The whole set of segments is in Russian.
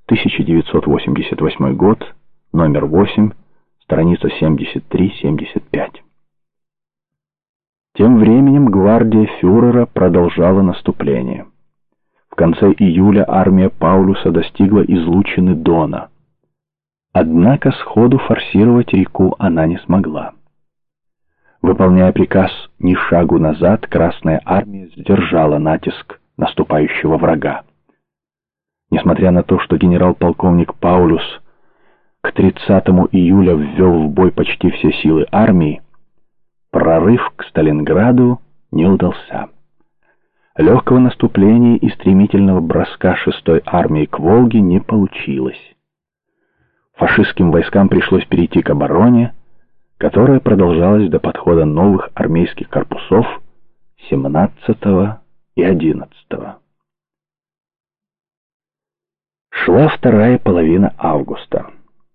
1988 год, номер 8, страница 73-75. Тем временем гвардия фюрера продолжала наступление. В конце июля армия Паулюса достигла излучины Дона. Однако сходу форсировать реку она не смогла. Выполняя приказ ни шагу назад, Красная армия сдержала натиск наступающего врага. Несмотря на то, что генерал-полковник Паулюс к 30 июля ввел в бой почти все силы армии, прорыв к Сталинграду не удался. Легкого наступления и стремительного броска 6-й армии к Волге не получилось. Фашистским войскам пришлось перейти к обороне, которая продолжалась до подхода новых армейских корпусов 17 и 11. Шла вторая половина августа.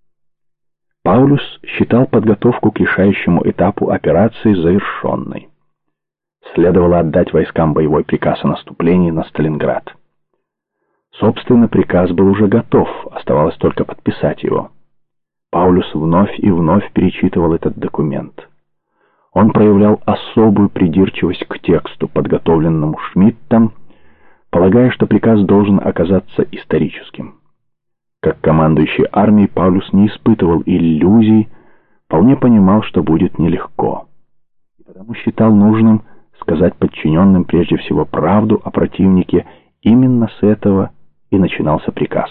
Паулюс считал подготовку к решающему этапу операции завершенной. Следовало отдать войскам боевой приказ о наступлении на Сталинград. Собственно, приказ был уже готов, оставалось только подписать его. Паулюс вновь и вновь перечитывал этот документ. Он проявлял особую придирчивость к тексту, подготовленному Шмидтом, полагая, что приказ должен оказаться историческим. Как командующий армией, Паулюс не испытывал иллюзий, вполне понимал, что будет нелегко. И потому считал нужным сказать подчиненным прежде всего правду о противнике. Именно с этого и начинался приказ.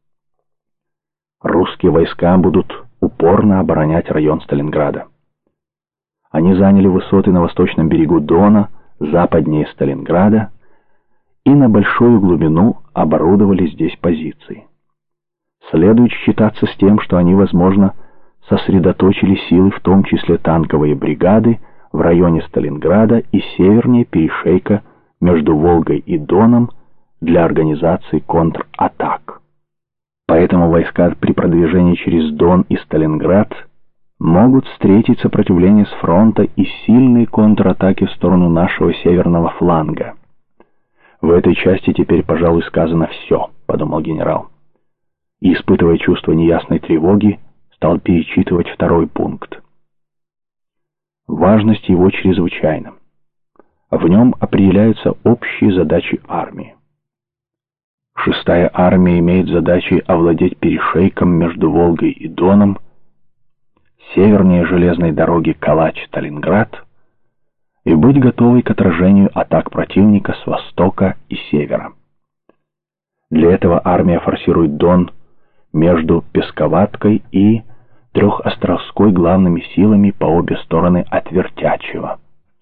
Русские войска будут упорно оборонять район Сталинграда. Они заняли высоты на восточном берегу Дона, западнее Сталинграда, и на большую глубину оборудовали здесь позиции. Следует считаться с тем, что они, возможно, сосредоточили силы, в том числе танковые бригады, в районе Сталинграда и севернее перешейка между Волгой и Доном для организации контратак. Поэтому войска при продвижении через Дон и Сталинград могут встретить сопротивление с фронта и сильные контратаки в сторону нашего северного фланга. В этой части теперь, пожалуй, сказано все, подумал генерал. И, испытывая чувство неясной тревоги, стал перечитывать второй пункт. Важность его чрезвычайна. В нем определяются общие задачи армии. 6-я армия имеет задачи овладеть перешейком между Волгой и Доном, севернее железной дороги Калач-Сталинград и быть готовой к отражению атак противника с востока и севера. Для этого армия форсирует Дон между Песковаткой и Трехостровской главными силами по обе стороны от Вертячева.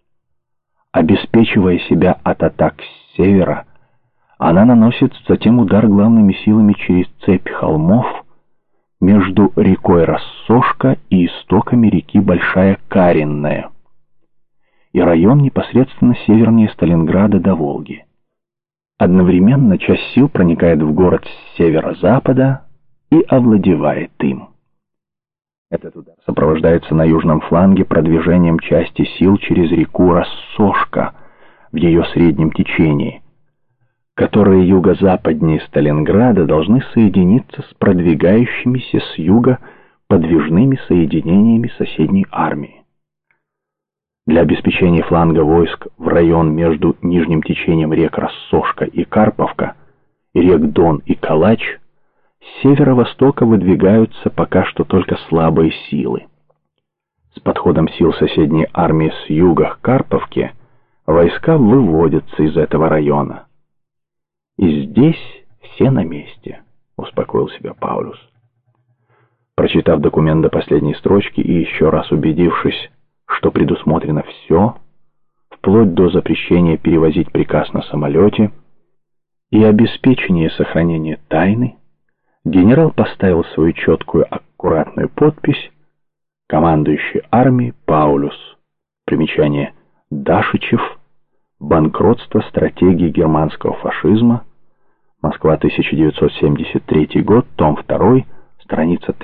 Обеспечивая себя от атак с севера, она наносит затем удар главными силами через цепь холмов между рекой Рассошка и истоками реки Большая Каренная и район непосредственно севернее Сталинграда до Волги. Одновременно часть сил проникает в город с северо-запада и овладевает им. Этот удар сопровождается на южном фланге продвижением части сил через реку Рассошка в ее среднем течении, которые юго-западнее Сталинграда должны соединиться с продвигающимися с юга подвижными соединениями соседней армии. Для обеспечения фланга войск в район между нижним течением рек Рассошка и Карповка и рек Дон и Калач с северо-востока выдвигаются пока что только слабые силы. С подходом сил соседней армии с юга к Карповке войска выводятся из этого района. «И здесь все на месте», — успокоил себя Паулюс. Прочитав документ до последней строчки и еще раз убедившись, что предусмотрено все, вплоть до запрещения перевозить приказ на самолете и обеспечения сохранения тайны, генерал поставил свою четкую, аккуратную подпись «Командующий армией Паулюс». Примечание: Дашичев. Банкротство стратегии германского фашизма. Москва, 1973 год, том 2, страница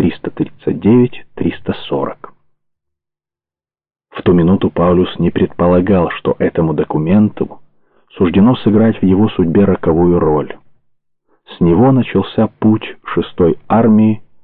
339-340. В ту минуту Паулюс не предполагал, что этому документу суждено сыграть в его судьбе роковую роль. С него начался путь 6-й армии